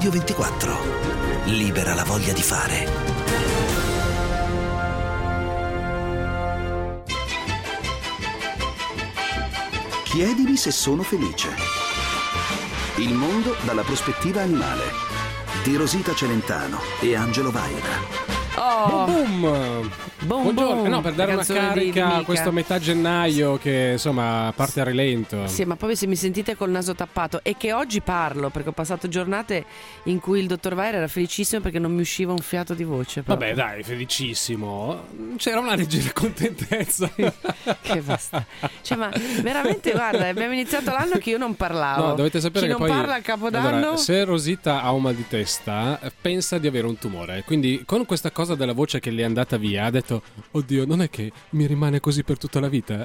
Radio 24. Libera la voglia di fare. Chiedimi se sono felice. Il mondo dalla prospettiva animale. Di Rosita Celentano e Angelo Vaira. Oh. Boom. Buongiorno. No, per dare una carica a questo metà metà gennaio che insomma parte a rilento. Sì, ma poi se mi sentite col naso tappato e che oggi parlo perché ho passato giornate in cui il dottor Vaira era felicissimo perché non mi usciva un fiato di voce proprio. Vabbè, dai, felicissimo. C'era una leggera contentezza. Che basta. Cioè, ma veramente, guarda, abbiamo iniziato l'anno che io non parlavo. No, dovete sapere chi che non poi parla a Capodanno. allora, se Rosita ha un mal di testa, pensa di avere un tumore. Quindi con questa cosa della voce che le è andata via, ha detto: oddio, non è che mi rimane così per tutta la vita.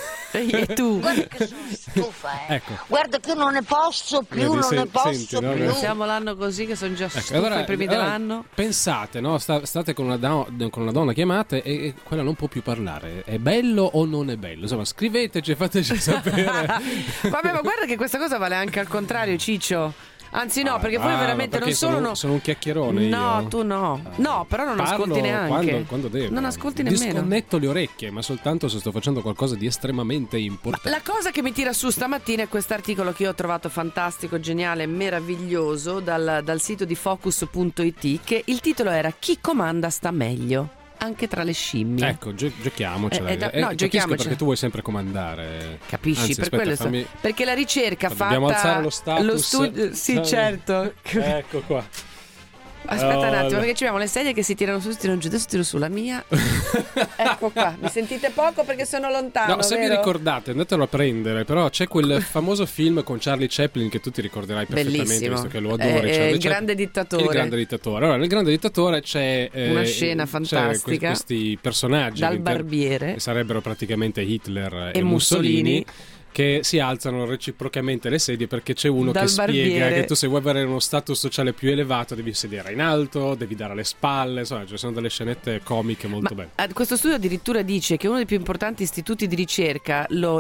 E tu? Guarda che sono stufa, Ecco. Guarda che non ne posso più, Vedi, non ne posso senti, no? più. Iniziamo l'anno così che sono già stufa Allora, i primi dell'anno. Pensate, no? State con una donna, chiamate e quella non può più parlare. È bello o non è bello? Insomma, scriveteci e fateci sapere. Vabbè, ma guarda che questa cosa vale anche al contrario, Ciccio. Anzi no, perché voi veramente non sono un chiacchierone. No, io. tu no. No, però non Parlo ascolti neanche. quando devo. Non ascolti nemmeno. Disconnetto le orecchie, ma soltanto se sto facendo qualcosa di estremamente importante. La cosa che mi tira su stamattina è quest'articolo che io ho trovato fantastico, geniale, meraviglioso dal sito di Focus.it, che il titolo era "Chi comanda sta meglio". Anche tra le scimmie. Ecco, giochiamocela. No, Capisco giochiamocela. perché tu vuoi sempre comandare. Capisci? Anzi, per aspetta, quello perché la ricerca fatta. Dobbiamo alzare lo status. Sì, certo. Ecco qua. Aspetta un attimo, perché ci abbiamo le sedie che si tirano su, si tirano giù. Adesso tiro su la mia. Ecco qua. Mi sentite poco perché sono lontano. No, se vero? vi ricordate, andatelo a prendere. Però c'è quel famoso film con Charlie Chaplin che tu ti ricorderai perfettamente, bellissimo, visto che lo adori. il grande dittatore. Il grande dittatore. Allora, nel grande dittatore c'è una scena fantastica. Questi personaggi dal barbiere, che sarebbero praticamente Hitler e Mussolini, che si alzano reciprocamente le sedie perché c'è uno che spiega che tu, se vuoi avere uno status sociale più elevato, devi sedere in alto, devi dare le spalle, insomma, ci sono delle scenette comiche molto belle. Questo studio addirittura dice che uno dei più importanti istituti di ricerca, lo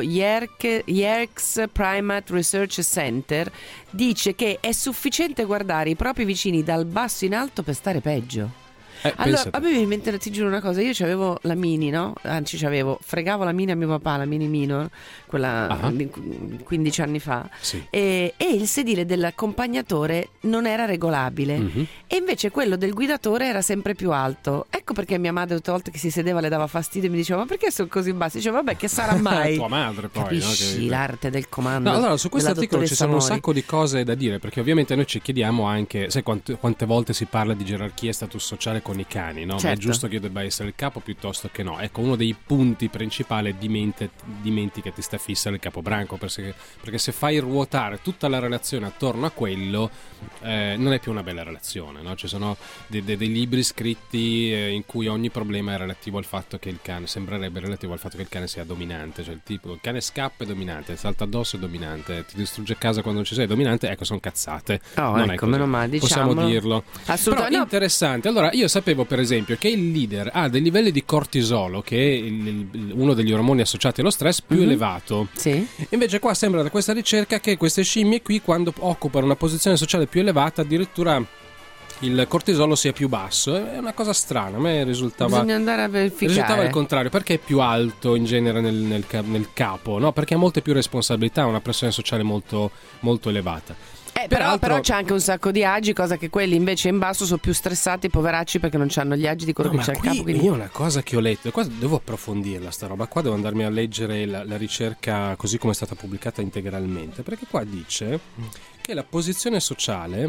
Yerkes Primate Research Center, dice che è sufficiente guardare i propri vicini dal basso in alto per stare peggio. Allora, a me mi viene in mente, ti giuro una cosa, io c'avevo la Mini, no? Anzi, fregavo la Mini a mio papà, la Mini Minor, quella di 15 anni fa, sì. E il sedile dell'accompagnatore non era regolabile, e invece quello del guidatore era sempre più alto. Ecco perché mia madre tutte le volte che si sedeva le dava fastidio e mi diceva: ma perché sono così bassi? Diceva: vabbè, che sarà mai? Tua madre poi, capisci, no? Che... l'arte del comando. No, allora, su questo articolo ci sono un Mori. sacco di cose da dire, perché ovviamente noi ci chiediamo anche, sai quante volte si parla di gerarchia e status sociale con i cani, no? Certo. Ma è giusto che io debba essere il capo piuttosto che no? Ecco, uno dei punti principali è dimenticati sta fissa il capobranco, perché se fai ruotare tutta la relazione attorno a quello, non è più una bella relazione, no? Ci sono dei libri scritti in cui ogni problema è relativo al fatto che il cane, sembrerebbe relativo al fatto che il cane sia dominante, cioè il cane scappa è dominante, salta addosso è dominante, ti distrugge casa quando non ci sei, è dominante. Ecco, sono cazzate. Oh, non ecco, è meno male, diciamolo. Possiamo dirlo. Assolutamente. Però interessante. Allora, io sapevo per esempio che il leader ha dei livelli di cortisolo, che è uno degli ormoni associati allo stress, più elevato. Sì. Invece qua sembra da questa ricerca che queste scimmie qui, quando occupano una posizione sociale più elevata, addirittura il cortisolo sia più basso. È una cosa strana, a me bisogna andare a verificare. Risultava il contrario, perché è più alto in genere nel capo, no? Perché ha molte più responsabilità, una pressione sociale molto, molto elevata. Però c'è anche un sacco di agi, cosa che quelli invece in basso sono più stressati, poveracci, perché non hanno gli agi di quello che c'è al capo. Quindi... Io una cosa che ho letto, qua devo approfondirla sta roba, qua devo andarmi a leggere la ricerca così come è stata pubblicata integralmente, perché qua dice che la posizione sociale,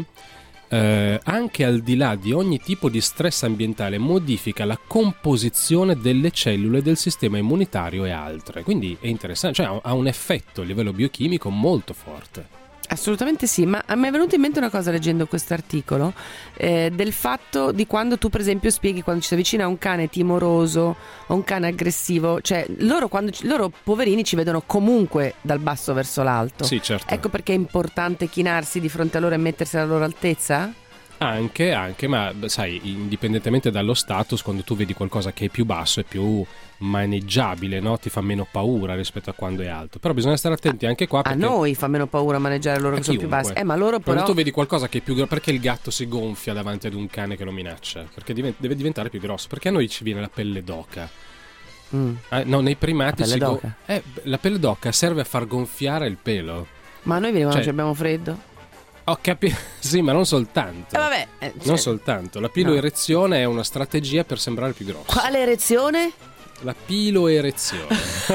anche al di là di ogni tipo di stress ambientale, modifica la composizione delle cellule del sistema immunitario e altre. Quindi è interessante, cioè ha un effetto a livello biochimico molto forte. Assolutamente sì, ma a me è venuta in mente una cosa leggendo questo articolo, del fatto di quando tu per esempio spieghi, quando ci si avvicina a un cane timoroso o un cane aggressivo, cioè loro poverini ci vedono comunque dal basso verso l'alto. Sì, certo. Ecco perché è importante chinarsi di fronte a loro e mettersi alla loro altezza? Anche, ma sai, indipendentemente dallo status, quando tu vedi qualcosa che è più basso, è più maneggiabile, no? Ti fa meno paura rispetto a quando è alto. Però bisogna stare attenti anche qua, perché a noi fa meno paura maneggiare loro che sono più bassi. Ma loro però... Quando tu vedi qualcosa che è più grosso, perché il gatto si gonfia davanti ad un cane che lo minaccia? Perché deve diventare più grosso. Perché a noi ci viene la pelle d'oca. No, nei primati la pelle d'oca serve a far gonfiare il pelo. Ma a noi veniamo, abbiamo freddo. Ho capito, sì, ma non soltanto. Non soltanto. La piloerezione è una strategia per sembrare più grosso. Quale erezione? La piloerezione.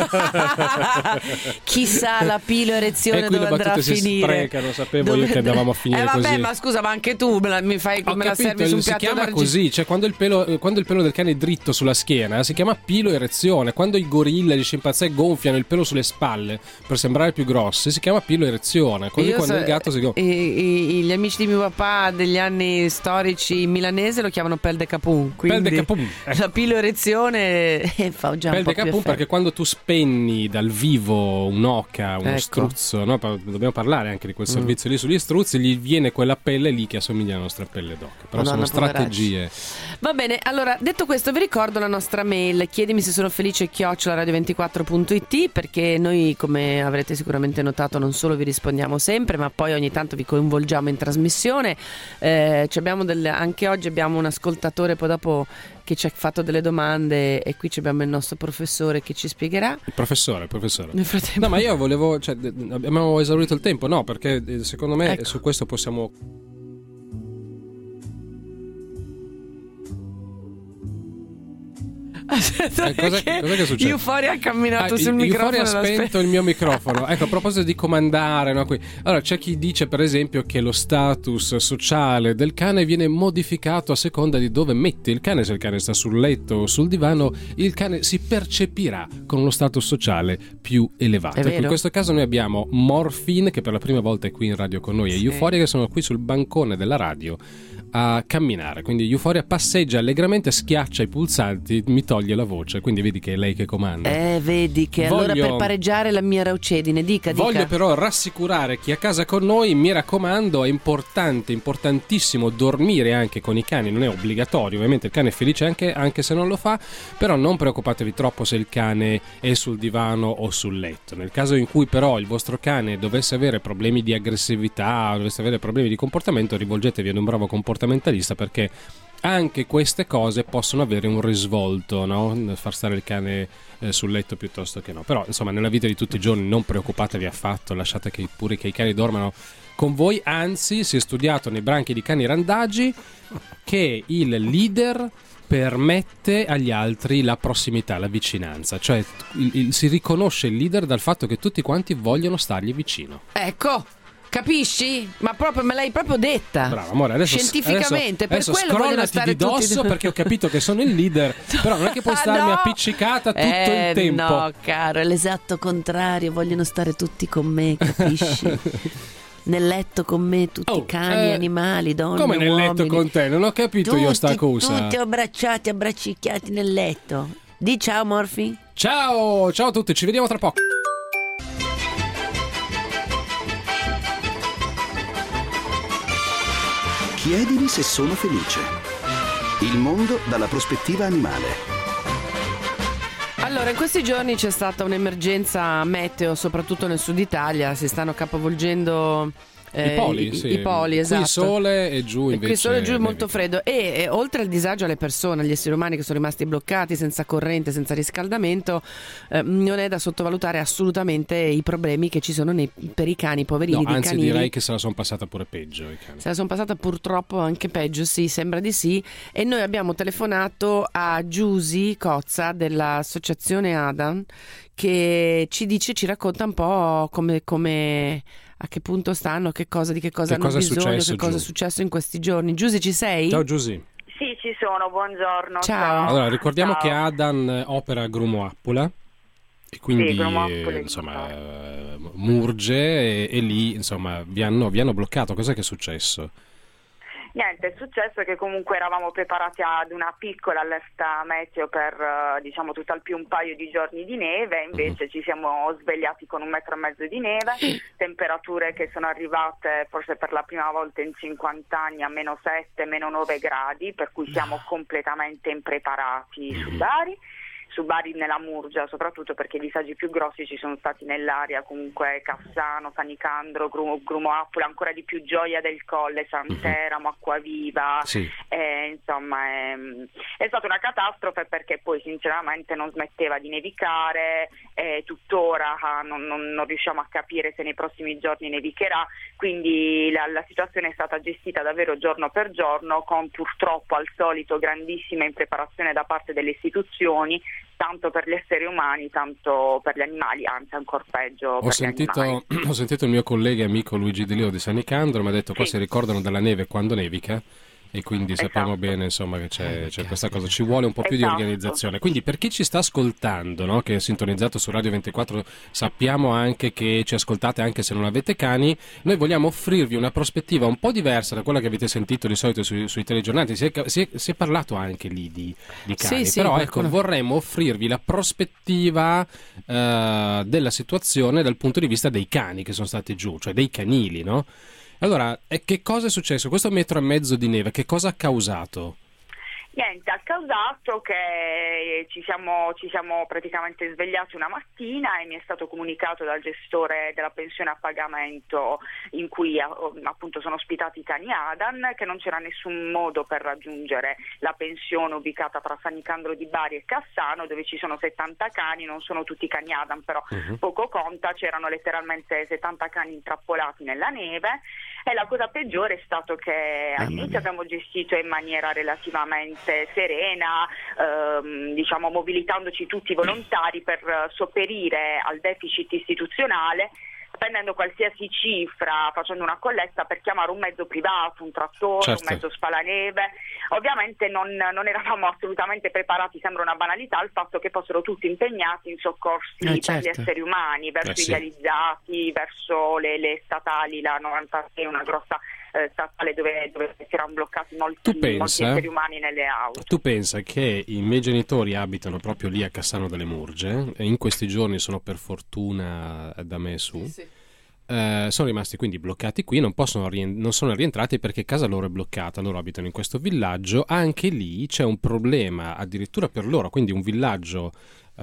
Chissà la piloerezione dove andrà a finire. Si sprecano, sapevo io che andavamo a finire così. Ma scusa, ma anche tu mi fai come la servi su un piatto d'argento. Si chiama così, cioè quando il pelo del cane è dritto sulla schiena si chiama piloerezione. Quando i gorilla e gli scimpanzé gonfiano il pelo sulle spalle per sembrare più grossi si chiama piloerezione. Così quando il gatto si gonfia. Gli amici di mio papà degli anni storici milanese lo chiamano pel de capun. Pel de capun. La piloerezione fa già un po' più effetto. Perché quando tu spegni dal vivo un'oca, uno struzzo, no? Dobbiamo parlare anche di quel servizio lì sugli struzzi, gli viene quella pelle lì che assomiglia alla nostra pelle d'oca. Però sono strategie. Va bene, allora detto questo vi ricordo la nostra mail, chiedimi se sono felice @radio24.it, perché noi, come avrete sicuramente notato, non solo vi rispondiamo sempre, ma poi ogni tanto vi coinvolgiamo in trasmissione. Anche oggi abbiamo un ascoltatore, poi dopo, che ci ha fatto delle domande, e qui abbiamo il nostro professore che ci spiegherà. Il professore. Nel frattempo... No, ma io volevo, abbiamo esaurito il tempo, no? Perché secondo me su questo possiamo... Cos'è che è successo? Euphoria ha camminato sul microfono. Euphoria ha spento il mio microfono. Ecco, a proposito di comandare, no, qui. Allora, c'è chi dice, per esempio, che lo status sociale del cane viene modificato a seconda di dove metti il cane. Se il cane sta sul letto o sul divano, il cane si percepirà con uno status sociale più elevato. Ecco, in questo caso noi abbiamo Morphine, che per la prima volta è qui in radio con noi, e Euphoria, che sono qui sul bancone della radio a camminare. Quindi Euphoria passeggia allegramente, schiaccia i pulsanti, mi toglie la voce, quindi vedi che è lei che comanda. Vedi che allora per pareggiare la mia raucedine, dica. Voglio però rassicurare chi è a casa con noi, mi raccomando, è importantissimo dormire anche con i cani, non è obbligatorio, ovviamente il cane è felice anche se non lo fa, però non preoccupatevi troppo se il cane è sul divano o sul letto. Nel caso in cui però il vostro cane dovesse avere problemi di aggressività, dovesse avere problemi di comportamento, rivolgetevi ad un bravo comportamentalista, perché anche queste cose possono avere un risvolto, no? Far stare il cane sul letto piuttosto che no. Però insomma, nella vita di tutti i giorni non preoccupatevi affatto, lasciate che i cani dormano con voi. Anzi, si è studiato nei branchi di cani randagi che il leader permette agli altri la prossimità, la vicinanza, cioè si riconosce il leader dal fatto che tutti quanti vogliono stargli vicino. Ecco, capisci? Ma proprio me l'hai proprio detta. Bravo, amore, adesso scientificamente, adesso per quello vogliono stare di dosso tutti... perché ho capito che sono il leader, però non è che puoi starmi appiccicata tutto il tempo. No, caro, è l'esatto contrario, vogliono stare tutti con me, capisci? Nel letto con me tutti cani, animali, donne, come nel uomini. letto con te? Non ho capito tutti, io sta cosa. Tutti abbracciati, abbraccicchiati nel letto. Di ciao Morphy. Ciao a tutti, ci vediamo tra poco. Chiedimi se sono felice. Il mondo dalla prospettiva animale. Allora, in questi giorni c'è stata un'emergenza meteo, soprattutto nel sud Italia, si stanno capovolgendo i poli, sì. I poli, esatto. Qui sole e giù invece. Qui sole e giù è molto freddo e oltre al disagio alle persone, agli esseri umani che sono rimasti bloccati senza corrente, senza riscaldamento, non è da sottovalutare assolutamente i problemi che ci sono per i cani, poverini, anzi canini. Direi che se la sono passata pure peggio i cani. Se la sono passata purtroppo anche peggio, sì, sembra di sì. E noi abbiamo telefonato a Giusy Cozza dell'associazione Adam, che ci racconta un po' come a che punto stanno, di che cosa hanno bisogno, che cosa è successo in questi giorni. Giusy, ci sei? Ciao Giusy. Sì, ci sono, buongiorno. Ciao. Allora, ricordiamo che Adam opera a Grumo Appola e quindi Murge e lì insomma vi hanno bloccato. Cos'è che è successo? Niente, è successo che comunque eravamo preparati ad una piccola allerta meteo per diciamo tutt'al più un paio di giorni di neve, invece ci siamo svegliati con 1,5 metri di neve, temperature che sono arrivate forse per la prima volta in 50 anni a -7, -9 gradi, per cui siamo completamente impreparati su Bari nella Murgia, soprattutto perché i disagi più grossi ci sono stati nell'area, comunque Cassano, San Nicandro, Grumo Appula, ancora di più Gioia del Colle, Santeramo, Acquaviva, Sì. Insomma è stata una catastrofe, perché poi sinceramente non smetteva di nevicare, tuttora non riusciamo a capire se nei prossimi giorni nevicherà, quindi la situazione è stata gestita davvero giorno per giorno, con purtroppo al solito grandissima impreparazione da parte delle istituzioni, tanto per gli esseri umani, tanto per gli animali, anzi ancora peggio per gli animali. Ho sentito il mio collega e amico Luigi Di Leo di San Nicandro, mi ha detto qua si ricordano della neve quando nevica, e quindi sappiamo bene insomma che c'è questa cosa, ci vuole un po' più di organizzazione. Quindi per chi ci sta ascoltando, no, che è sintonizzato su Radio 24, sappiamo anche che ci ascoltate anche se non avete cani, noi vogliamo offrirvi una prospettiva un po' diversa da quella che avete sentito di solito sui telegiornali. Si è parlato anche lì di cani, però ecco, vorremmo offrirvi la prospettiva della situazione dal punto di vista dei cani che sono stati giù, cioè dei canili, no? Allora, che cosa è successo? Questo 1,5 metri di neve, che cosa ha causato? Niente, ha causato che ci siamo praticamente svegliati una mattina e mi è stato comunicato dal gestore della pensione a pagamento in cui appunto sono ospitati i cani Adan, che non c'era nessun modo per raggiungere la pensione ubicata tra San Nicandro di Bari e Cassano, dove ci sono 70 cani, non sono tutti cani Adan, però poco conta, c'erano letteralmente 70 cani intrappolati nella neve, e la cosa peggiore è stato che all'inizio abbiamo gestito in maniera relativamente serena, diciamo mobilitandoci tutti volontari per sopperire al deficit istituzionale, spendendo qualsiasi cifra, facendo una colletta per chiamare un mezzo privato, un trattore, certo, un mezzo spalaneve. Ovviamente non eravamo assolutamente preparati, sembra una banalità, al fatto che fossero tutti impegnati in soccorsi per gli esseri umani, verso i dializzati, verso le statali, la 96, una grossa statale dove si erano bloccati molti esseri umani nelle auto. Tu pensa che i miei genitori abitano proprio lì a Cassano delle Murge, e in questi giorni sono per fortuna da me su. Sono rimasti quindi bloccati qui, non sono rientrati perché casa loro è bloccata, loro abitano in questo villaggio, anche lì c'è un problema addirittura per loro, quindi un villaggio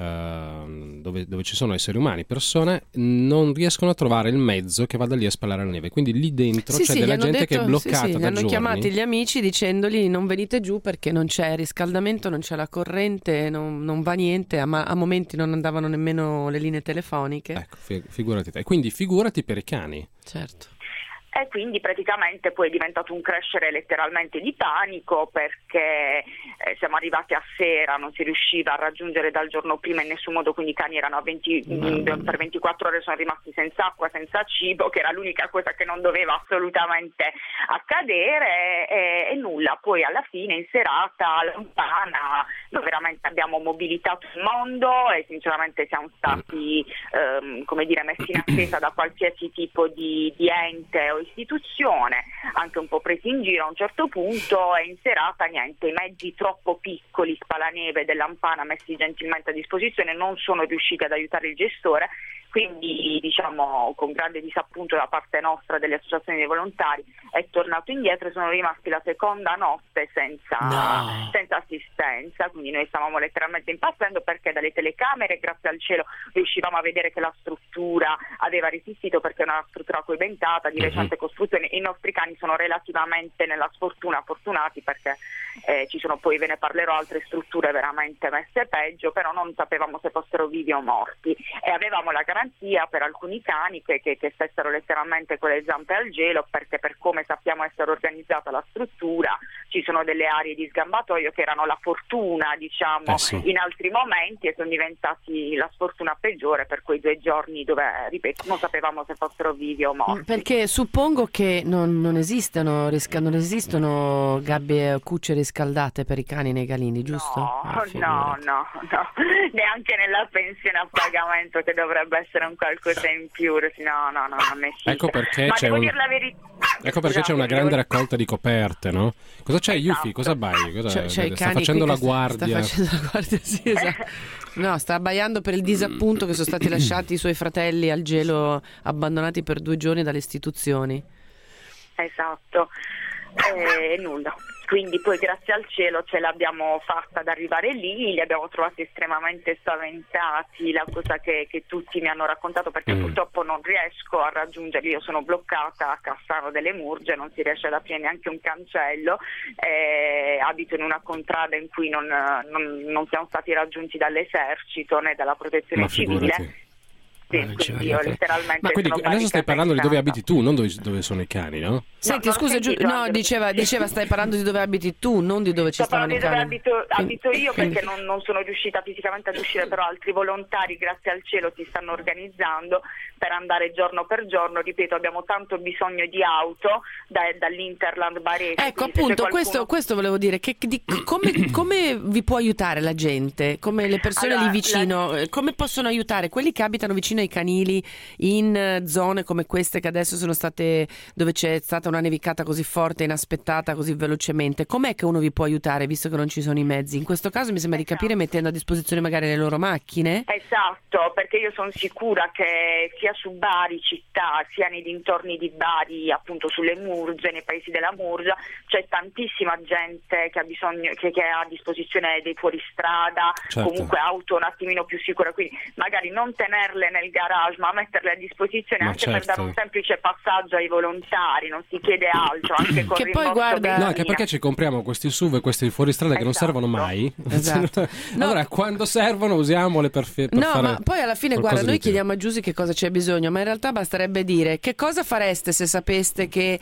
dove ci sono esseri umani, persone, non riescono a trovare il mezzo che vada lì a spalare la neve, quindi lì dentro c'è della gente che è bloccata da giorni. Hanno chiamati gli amici dicendogli non venite giù perché non c'è riscaldamento, non c'è la corrente, non va niente, ma a momenti non andavano nemmeno le linee telefoniche. Ecco, figurati te. Quindi figurati per i cani. Certo. E quindi praticamente poi è diventato un crescere letteralmente di panico, perché siamo arrivati a sera, non si riusciva a raggiungere dal giorno prima in nessun modo, quindi i cani erano per 24 ore sono rimasti senza acqua, senza cibo, che era l'unica cosa che non doveva assolutamente accadere, e nulla. Poi alla fine in serata lontana noi veramente abbiamo mobilitato il mondo e sinceramente siamo stati messi in attesa da qualsiasi tipo di ente o istituzione, anche un po' presi in giro a un certo punto, e in serata niente, i mezzi troppo piccoli spalaneve dell'Ampana messi gentilmente a disposizione non sono riusciti ad aiutare il gestore, quindi diciamo con grande disappunto da parte nostra, delle associazioni dei volontari, è tornato indietro e sono rimasti la seconda notte senza assistenza, quindi noi stavamo letteralmente impazzendo, perché dalle telecamere grazie al cielo riuscivamo a vedere che la struttura aveva resistito, perché è una struttura coibentata di recente costruzione. I nostri cani sono relativamente nella sfortuna fortunati, perché ci sono poi, ve ne parlerò, altre strutture veramente messe peggio, però non sapevamo se fossero vivi o morti, e avevamo la garanzia per alcuni cani che stessero letteralmente con le zampe al gelo, perché per come sappiamo essere organizzata la struttura ci sono delle aree di sgambatoio che erano la fortuna, diciamo, in altri momenti, e sono diventati la sfortuna peggiore per quei 2 giorni dove, ripeto, non sapevamo se fossero vivi o morti. Perché suppongo che non esistono gabbie o cucce riscaldate per i cani nei galini, giusto? No, neanche nella pensione a pagamento, che dovrebbe essere un qualcosa in più, no, non esiste. Ecco perché Ma c'è devo dire la verità. Ecco perché c'è una grande raccolta di coperte, no? Cosa c'è, Yuffie? Cosa abbai? C'è i sta cani facendo qui la guardia? Sta facendo la guardia, sì, esatto. No, sta abbaiando per il disappunto che sono stati lasciati i suoi fratelli al gelo, abbandonati per 2 giorni dalle istituzioni. Esatto, nulla. Quindi poi grazie al cielo ce l'abbiamo fatta ad arrivare lì, li abbiamo trovati estremamente spaventati, la cosa che tutti mi hanno raccontato, perché purtroppo non riesco a raggiungerli, io sono bloccata a Cassano delle Murge, non si riesce ad aprire neanche un cancello, abito in una contrada in cui non siamo stati raggiunti dall'esercito né dalla protezione civile. Sì, quindi io letteralmente. Ma quindi adesso stai parlando di dove abiti tu, non dove sono i cani, no? Senti, scusa, diceva stai parlando di dove abiti tu, non di dove ci stavano i cani. Di dove abito io, perché non sono riuscita fisicamente ad uscire, però altri volontari, grazie al cielo, si stanno organizzando per andare giorno per giorno. Ripeto, abbiamo tanto bisogno di auto dall'Interland Barese. Ecco, appunto, questo volevo dire, come vi può aiutare la gente, come le persone lì vicino, come possono aiutare quelli che abitano vicino ai canili in zone come queste che adesso sono state, dove c'è stata una nevicata così forte, inaspettata così velocemente? Com'è che uno vi può aiutare visto che non ci sono i mezzi? In questo caso mi sembra di capire mettendo a disposizione magari le loro macchine? Esatto, perché io sono sicura che sia su Bari città, sia nei dintorni di Bari, appunto sulle Murge, nei paesi della Murgia, c'è tantissima gente che ha bisogno, che ha a disposizione dei fuoristrada, certo, comunque auto un attimino più sicure, quindi magari non tenerle nel garage ma metterle a disposizione, anche certo, per dare un semplice passaggio ai volontari, non si chiede altro, anche con che poi guarda, no, anche perché ci compriamo questi SUV e questi fuoristrada che non servono mai. Esatto. Allora quando servono usiamole per fare. Ma poi alla fine guarda, noi chiediamo a Giusy che cosa c'è bisogno, ma in realtà basterebbe dire che cosa fareste se sapeste che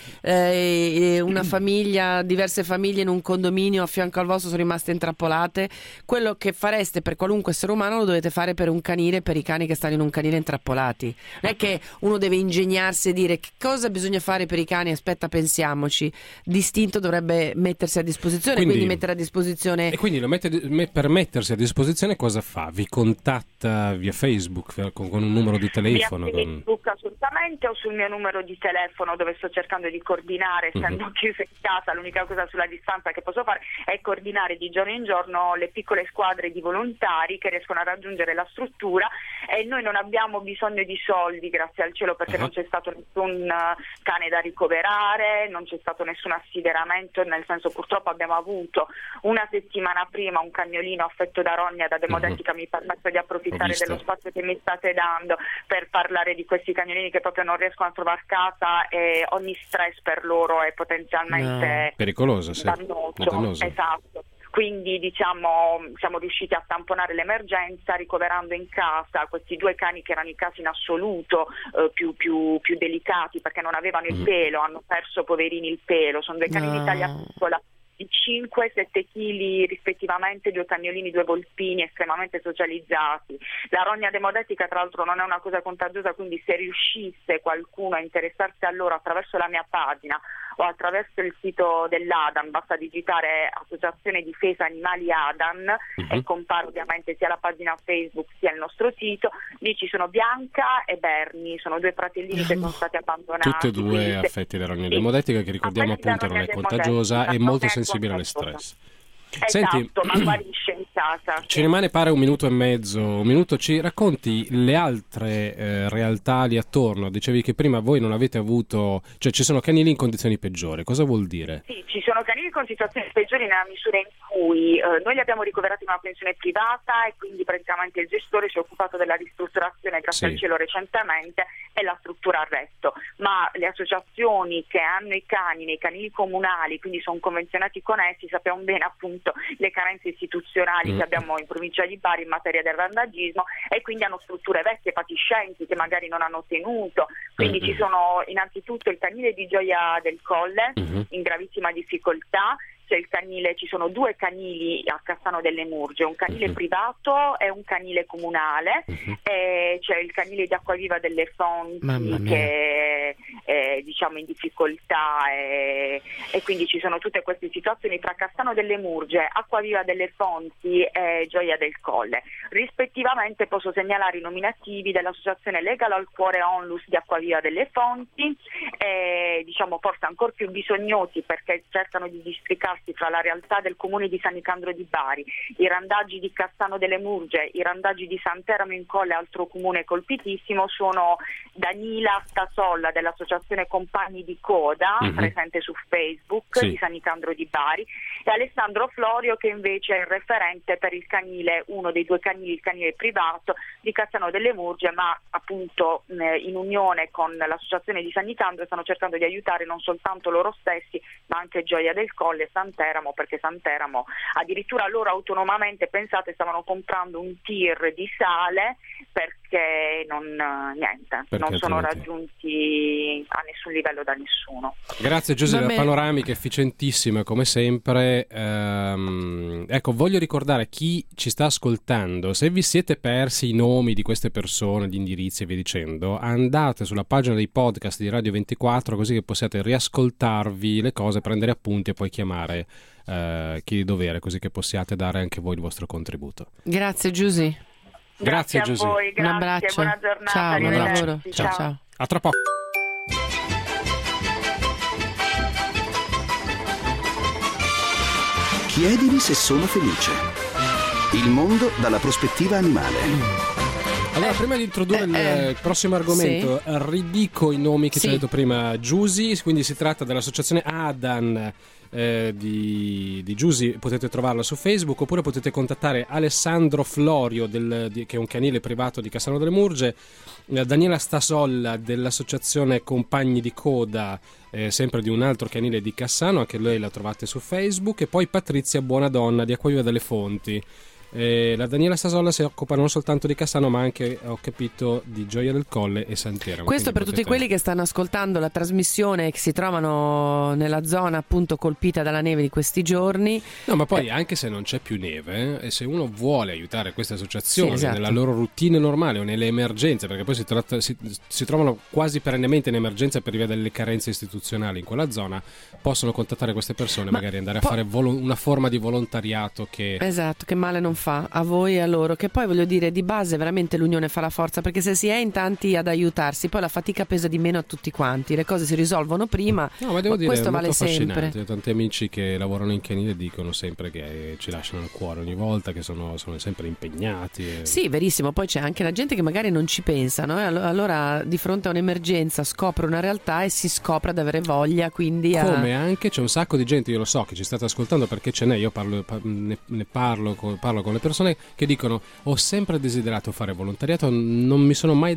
una famiglia, diverse famiglie in un condominio a fianco al vostro sono rimaste intrappolate. Quello che fareste per qualunque essere umano lo dovete fare per un canile, per i cani che stanno in un canile intrappolati. Non è che uno deve ingegnarsi e dire che cosa bisogna fare per i cani, aspetta, pensiamoci. Distinto dovrebbe mettersi a disposizione, quindi mettere a disposizione. E quindi per mettersi a disposizione cosa fa? Vi contatta via Facebook con un numero di telefono? Via Facebook assolutamente, o sul mio numero di telefono, dove sto cercando di coordinare, essendo chiusa in casa. L'unica cosa sulla distanza che posso fare è coordinare di giorno in giorno le piccole squadre di volontari che riescono a raggiungere la struttura, e noi non abbiamo bisogno di soldi, grazie al cielo, perché non c'è stato nessun cane da ricoverare, non c'è stato nessun assideramento, nel senso, purtroppo abbiamo avuto una settimana prima un cagnolino affetto da rogna da demodetica. Mi permetto di approfittare dello spazio che mi state dando per parlare di questi cagnolini che proprio non riescono a trovare casa, e ogni stress per loro è potenzialmente pericoloso, dannoso. Esatto. Quindi diciamo siamo riusciti a tamponare l'emergenza ricoverando in casa questi 2 cani che erano i casi in assoluto più delicati, perché non avevano il pelo, hanno perso, poverini, il pelo. Sono 2 cani di taglia piccola di 5-7 kg rispettivamente, 2 cagnolini, 2 volpini estremamente socializzati. La rogna demodetica tra l'altro non è una cosa contagiosa, quindi se riuscisse qualcuno a interessarsi a loro attraverso la mia pagina o attraverso il sito dell'ADAN, basta digitare Associazione Difesa Animali ADAN e compare ovviamente sia la pagina Facebook sia il nostro sito. Lì ci sono Bianca e Berni, sono 2 fratellini che sono stati abbandonati. Tutte e 2 affetti da rogna demodetica, che ricordiamo appunto non è contagiosa e molto sensibile alle stress. Esatto, Senti, ma guarisce in casa. Ci rimane pare 1 minuto e mezzo. Ci racconti le altre realtà lì attorno? Dicevi che prima voi non avete avuto, cioè ci sono canili in condizioni peggiori. Cosa vuol dire? Sì, ci sono canili con situazioni peggiori nella misura in cui noi li abbiamo ricoverati in una pensione privata, e quindi praticamente il gestore si è occupato della ristrutturazione, grazie al cielo, recentemente, e la struttura al resto. Ma le associazioni che hanno i cani nei canili comunali, quindi sono convenzionati con essi, sappiamo bene appunto le carenze istituzionali che abbiamo in provincia di Bari in materia del randagismo, e quindi hanno strutture vecchie, fatiscenti, che magari non hanno tenuto. Quindi ci sono innanzitutto il canile di Gioia del Colle in gravissima difficoltà, c'è ci sono 2 canili a Cassano delle Murge, un canile privato e un canile comunale, e c'è il canile di Acquaviva delle Fonti che è diciamo in difficoltà, e quindi ci sono tutte queste situazioni tra Cassano delle Murge, Acquaviva delle Fonti e Gioia del Colle. Rispettivamente posso segnalare i nominativi dell'associazione Legalo al Cuore Onlus di Acquaviva delle Fonti, diciamo forse ancora più bisognosi perché cercano di districarsi fra la realtà del comune di San Nicandro di Bari, i randaggi di Cassano delle Murge, i randaggi di Santeramo in Colle, altro comune colpitissimo, sono Danila Stasolla dell'associazione Compagni di Coda, presente su Facebook, di San Nicandro di Bari, e Alessandro Florio che invece è il referente per il canile, uno dei 2 canili, il canile privato di Cassano delle Murge, ma appunto in unione con l'associazione di San Nicandro stanno cercando di aiutare non soltanto loro stessi ma anche Gioia del Colle e Santeramo, perché Santeramo addirittura loro autonomamente, pensate, stavano comprando un tir di sale perché non sono raggiunti a nessun livello da nessuno. Grazie Giuseppe, panoramiche efficientissime come sempre. Ecco, voglio ricordare a chi ci sta ascoltando, se vi siete persi i nomi di queste persone, gli indirizzi e via dicendo, andate sulla pagina dei podcast di Radio 24 così che possiate riascoltarvi le cose, prendere appunti e poi chiamare chi di dovere, così che possiate dare anche voi il vostro contributo. Grazie Giusy. Grazie a Giusy. voi, grazie, un abbraccio, buona giornata, ciao, buon lavoro, ciao. A tra poco. Chiedimi se sono felice. Il mondo dalla prospettiva animale. Allora, prima di introdurre il prossimo argomento, ridico i nomi che ci ha detto prima Giusy. Quindi si tratta dell'associazione Adan di Giusy, potete trovarla su Facebook, oppure potete contattare Alessandro Florio che è un canile privato di Cassano delle Murge, Daniela Stasolla dell'associazione Compagni di Coda, sempre di un altro canile di Cassano, anche lei la trovate su Facebook, e poi Patrizia Buonadonna di Acquaviva delle Fonti. La Daniela Stasolla si occupa non soltanto di Cassano ma anche, ho capito, di Gioia del Colle e Santeramo. Questo per tutti quelli che stanno ascoltando la trasmissione e che si trovano nella zona appunto colpita dalla neve di questi giorni. No, ma poi anche se non c'è più neve, e se uno vuole aiutare queste associazioni nella loro routine normale o nelle emergenze, perché poi si trovano quasi perennemente in emergenza per via delle carenze istituzionali in quella zona, possono contattare queste persone, magari andare a fare una forma di volontariato che male non fa a voi e a loro, che poi voglio dire, di base veramente l'unione fa la forza, perché se si è in tanti ad aiutarsi poi la fatica pesa di meno a tutti quanti, le cose si risolvono prima. No, ma devo dire, questo è molto vale sempre. Ho tanti amici che lavorano in canile e dicono sempre che ci lasciano il cuore ogni volta, che sono sempre impegnati Sì, verissimo. Poi c'è anche la gente che magari non ci pensa, no? Allora di fronte a un'emergenza scopre una realtà e si scopre ad avere voglia, quindi come anche c'è un sacco di gente, io lo so, che ci state ascoltando perché ce n'è, io ne parlo con le persone che dicono: ho sempre desiderato fare volontariato, non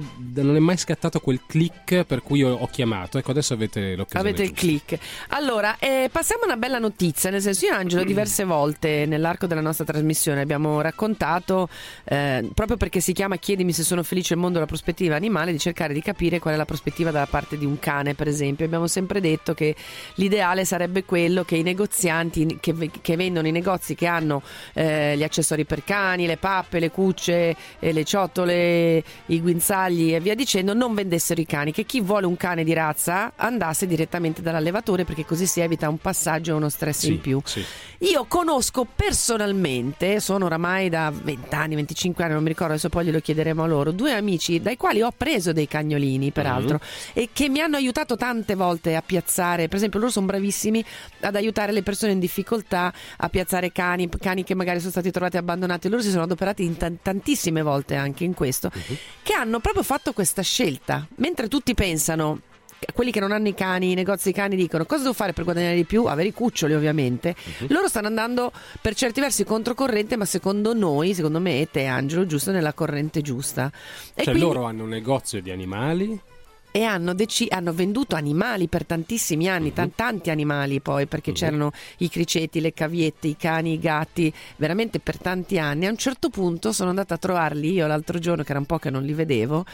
è mai scattato quel click per cui ho chiamato. Ecco, adesso avete l'occasione. Avete il click. Allora, passiamo a una bella notizia, nel senso, io e Angelo diverse volte nell'arco della nostra trasmissione abbiamo raccontato, proprio perché si chiama Chiedimi se sono felice il mondo dalla prospettiva animale, di cercare di capire qual è la prospettiva dalla parte di un cane, per esempio. Abbiamo sempre detto che l'ideale sarebbe quello che i negozianti che vendono i negozi che hanno gli accessori per cani, le pappe, le cucce, le ciotole, i guinzagli e via dicendo, non vendessero i cani, che chi vuole un cane di razza andasse direttamente dall'allevatore, perché così si evita un passaggio e uno stress in più. Io conosco personalmente, sono oramai da 20 anni, 25 anni, non mi ricordo, adesso poi glielo chiederemo a loro, 2 amici dai quali ho preso dei cagnolini peraltro, e che mi hanno aiutato tante volte a piazzare, per esempio loro sono bravissimi ad aiutare le persone in difficoltà a piazzare cani che magari sono stati trovati abbandonati. Loro si sono adoperati tantissime volte anche in questo, che hanno proprio fatto questa scelta, mentre tutti pensano, quelli che non hanno i cani, i negozi di cani dicono: cosa devo fare per guadagnare di più? Avere i cuccioli, ovviamente. Loro stanno andando per certi versi controcorrente, ma secondo me e te, Angelo, giusto nella corrente giusta. E cioè quindi loro hanno un negozio di animali e hanno venduto animali per tantissimi anni, tanti animali poi, perché c'erano i criceti, le caviette, i cani, i gatti, veramente per tanti anni. A un certo punto sono andata a trovarli io l'altro giorno, che era un po' che non li vedevo.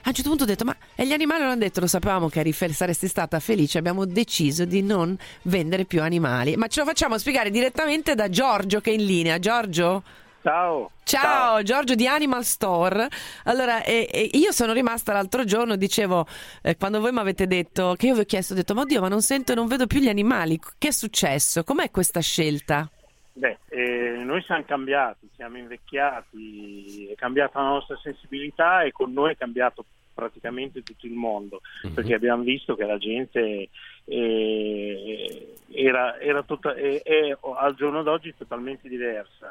A un certo punto ho detto, ma e gli animali non hanno detto, lo sapevamo che saresti stata felice, abbiamo deciso di non vendere più animali. Ma ce lo facciamo spiegare direttamente da Giorgio che è in linea. Giorgio? Ciao, Giorgio di Animal Store. Allora, io sono rimasta l'altro giorno, dicevo, quando voi mi avete detto, che io vi ho chiesto, ho detto, ma oddio, ma non sento e non vedo più gli animali, che è successo? Com'è questa scelta? Noi siamo cambiati, siamo invecchiati, è cambiata la nostra sensibilità e con noi è cambiato praticamente tutto il mondo, perché abbiamo visto che la gente era al giorno d'oggi totalmente diversa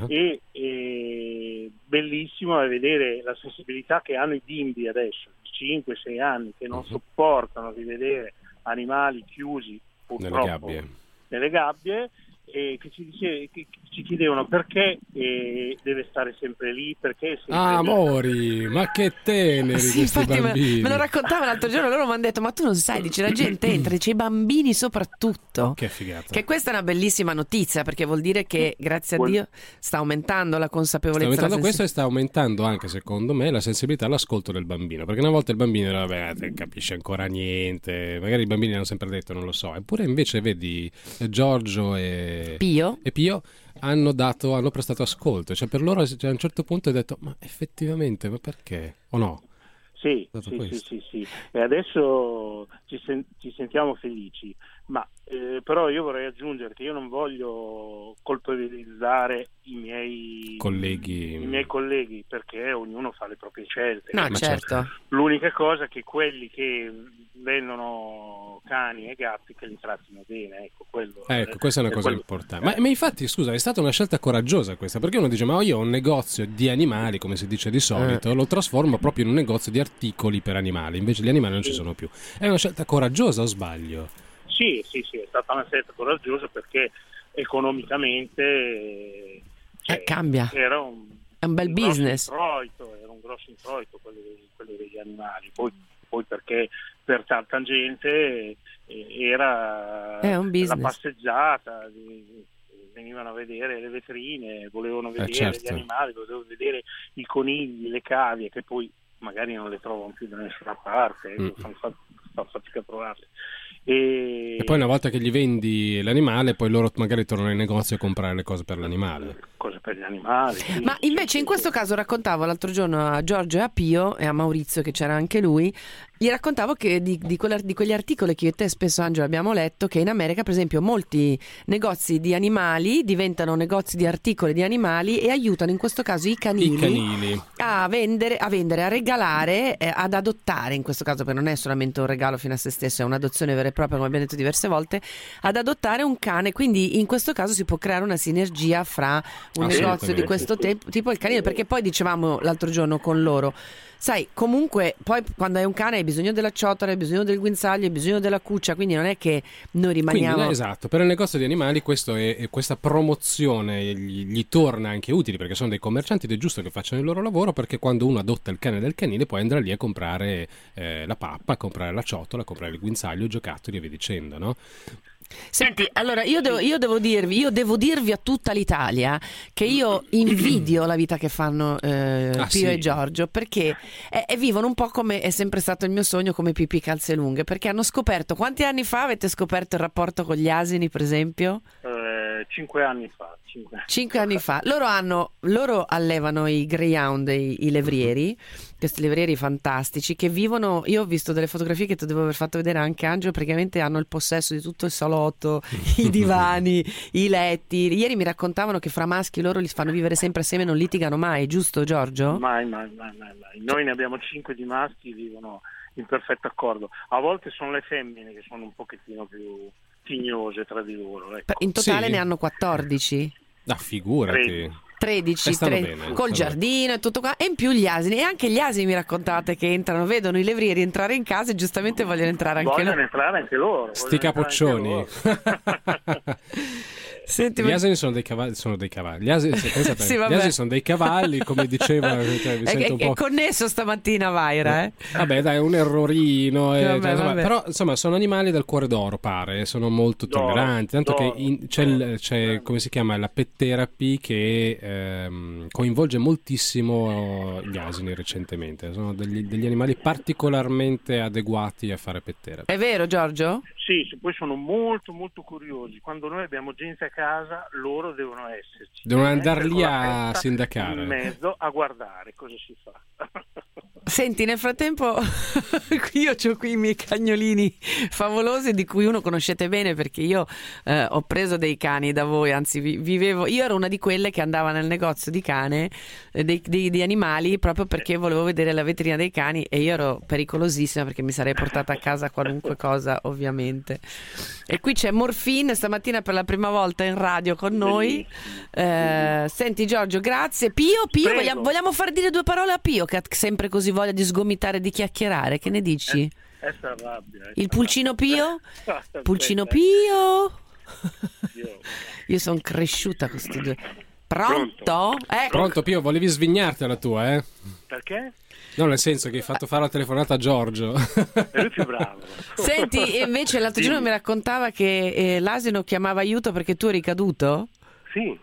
e bellissimo è vedere la sensibilità che hanno i bimbi adesso, 5-6 anni, che non sopportano di vedere animali chiusi purtroppo nelle gabbie. E che ci chiedevano perché deve stare sempre lì, perché amori, ma che teneri questi bambini. Me lo raccontavano l'altro giorno, loro mi hanno detto, ma tu non sai, dice, la gente entra, c'è i bambini soprattutto, che figata, che questa è una bellissima notizia, perché vuol dire che grazie a Dio sta aumentando la consapevolezza, sta aumentando questo, e sta aumentando anche secondo me la sensibilità all'ascolto del bambino, perché una volta il bambino non capisce ancora niente, magari i bambini hanno sempre detto non lo so, eppure invece vedi Giorgio e Pio hanno prestato ascolto, cioè per loro a un certo punto hai detto, ma effettivamente, ma perché? O no? Sì. E adesso ci sentiamo felici, ma però io vorrei aggiungere che io non voglio colpevolizzare i miei colleghi, perché ognuno fa le proprie scelte. No, certo. L'unica cosa è che quelli che vendono cani e gatti che li trattino bene, questa è una cosa importante. Ma infatti, scusa, è stata una scelta coraggiosa questa, perché uno dice, ma io ho un negozio di animali, come si dice di solito, lo trasformo proprio in un negozio di articoli per animali, invece gli animali non ci sono più. È una scelta coraggiosa o sbaglio? Sì, è stata una scelta coraggiosa perché economicamente cambia. Era è un bel business. Era un grosso introito quello degli animali, poi perché per tanta gente era un business. La passeggiata, venivano a vedere le vetrine, volevano vedere gli animali, volevano vedere i conigli, le cavie, che poi magari non le trovano più da nessuna parte, fanno fatica a trovarle. E poi una volta che gli vendi l'animale, poi loro magari tornano in negozio a comprare le cose per l'animale. Cose per gli animali. Sì, ma invece in questo caso raccontavo l'altro giorno a Giorgio e a Pio e a Maurizio, che c'era anche lui, gli raccontavo che di quegli articoli che io e te spesso, Angelo, abbiamo letto, che in America per esempio molti negozi di animali diventano negozi di articoli di animali e aiutano in questo caso i canili. A vendere, a regalare, ad adottare, in questo caso, perché non è solamente un regalo fino a se stesso, è un'adozione vera e propria, come abbiamo detto diverse volte, ad adottare un cane. Quindi in questo caso si può creare una sinergia fra un negozio di questo tipo e il canile, perché poi dicevamo l'altro giorno con loro, sai, comunque poi quando hai un cane hai bisogno della ciotola, hai bisogno del guinzaglio, hai bisogno della cuccia, quindi non è che noi rimaniamo... Quindi, esatto, per il negozio di animali questa promozione gli torna anche utile, perché sono dei commercianti ed è giusto che facciano il loro lavoro, perché quando uno adotta il cane del canile poi andrà lì a comprare la pappa, a comprare la ciotola, a comprare il guinzaglio, i giocattoli e via dicendo, no? Senti, allora io devo dirvi a tutta l'Italia che io invidio la vita che fanno Pio e Giorgio, perché vivono un po' come è sempre stato il mio sogno, come Pipì Calze Lunghe, perché hanno scoperto, quanti anni fa avete scoperto il rapporto con gli asini, per esempio? 5 anni fa. 5 anni fa. Loro allevano i greyhound, i levrieri, questi levrieri fantastici che vivono. Io ho visto delle fotografie che ti devo aver fatto vedere anche, Angelo, praticamente hanno il possesso di tutto il salotto, i divani, i letti. Ieri mi raccontavano che fra maschi loro li fanno vivere sempre assieme, non litigano mai, giusto Giorgio? Mai. Noi ne abbiamo 5 di maschi, vivono in perfetto accordo. A volte sono le femmine che sono un pochettino più tignose tra di loro, ecco. In totale ne hanno 14? Figurati. 13 col giardino e tutto qua, e in più gli asini, e anche gli asini mi raccontate che entrano, vedono i levrieri entrare in casa e giustamente vogliono entrare anche loro. Sti capoccioni. Senti, gli asini sono dei cavalli. Gli asini, sì, gli asini sono dei cavalli, come diceva. È connesso stamattina Vaira, Vabbè, dai, un errorino. Vabbè. Però insomma, sono animali del cuore d'oro, pare. Sono molto tolleranti. Tanto che c'è come si chiama, la pet therapy che coinvolge moltissimo gli asini recentemente. Sono degli animali particolarmente adeguati a fare pet therapy. È vero, Giorgio? Sì, poi sono molto molto curiosi. Quando noi abbiamo gente a casa, loro devono esserci. Devono andare lì a sindacare. In mezzo a guardare cosa si fa. Senti, nel frattempo io ho qui i miei cagnolini favolosi di cui uno conoscete bene perché io ho preso dei cani da voi, anzi io ero una di quelle che andava nel negozio di cane, di animali, proprio perché volevo vedere la vetrina dei cani e io ero pericolosissima perché mi sarei portata a casa qualunque cosa, ovviamente. E qui c'è Morfin stamattina per la prima volta in radio con noi. Senti Giorgio, grazie. Pio, vogliamo far dire due parole a Pio che ha sempre così voglia di sgomitare, di chiacchierare, che ne dici? Il pulcino Pio? Pulcino Pio? Io sono cresciuta con questi due. Pronto? Pronto Pio, volevi svignarti la tua, Perché? No, nel senso che hai fatto fare la telefonata a Giorgio. È lui più bravo. Senti, invece l'altro giorno mi raccontava che l'asino chiamava aiuto perché tu eri caduto? Sì.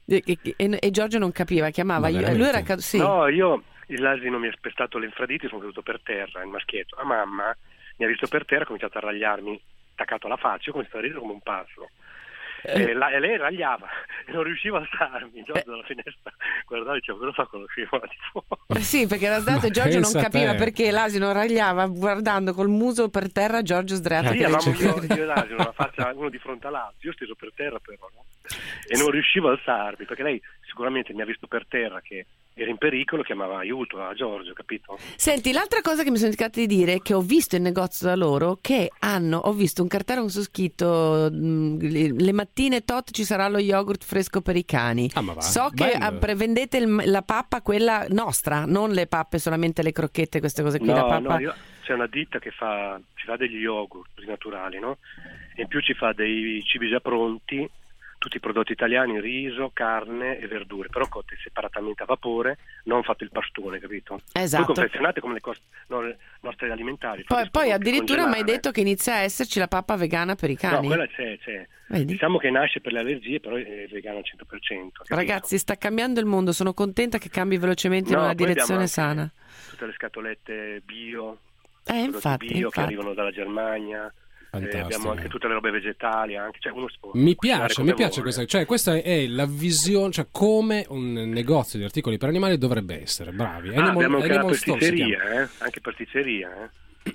E Giorgio non capiva, chiamava aiuto. Lui era caduto, sì. No, l'asino mi ha spezzato l'infradito, sono caduto per terra, il maschietto. La mamma mi ha visto per terra, ha cominciato a ragliarmi, attaccato alla faccia, io ho cominciato a ridere come un pazzo. E lei ragliava e non riusciva a alzarmi. Giorgio dalla finestra guardava e diceva: cosa fa quello scemo di fuori? Sì, perché era stato e Giorgio non capiva perché l'asino ragliava guardando col muso per terra Giorgio sdraiato. Sì, avevamo io e l'asino, la faccia uno di fronte all'altro, io steso per terra però, no? E non riuscivo a alzarmi perché lei sicuramente mi ha visto per terra che era in pericolo, chiamava aiuto a Giorgio, capito? Senti, l'altra cosa che mi sono dimenticata di dire è che ho visto in negozio da loro che ho visto un cartello con su scritto le mattine tot ci sarà lo yogurt fresco per i cani. So che vendete la pappa quella nostra, non le pappe, solamente le crocchette, queste cose qui. C'è una ditta che ci fa degli yogurt naturali, no? E in più ci fa dei cibi già pronti, tutti i prodotti italiani, riso, carne e verdure, però cotti separatamente a vapore, non fatto il pastone, capito? Esatto. Poi confezionate come le nostre alimentari. Poi addirittura mi hai detto che inizia a esserci la pappa vegana per i cani. No, quella c'è. Vedi? Diciamo che nasce per le allergie, però è vegana al 100%. Capito? Ragazzi, sta cambiando il mondo, sono contenta che cambi velocemente in una direzione sana. Tutte le scatolette bio, infatti. Che arrivano dalla Germania. Abbiamo anche tutte le robe vegetali, mi piace questa è la visione, cioè come un negozio di articoli per animali dovrebbe essere. Bravi. Abbiamo anche la pasticceria, anche pasticceria.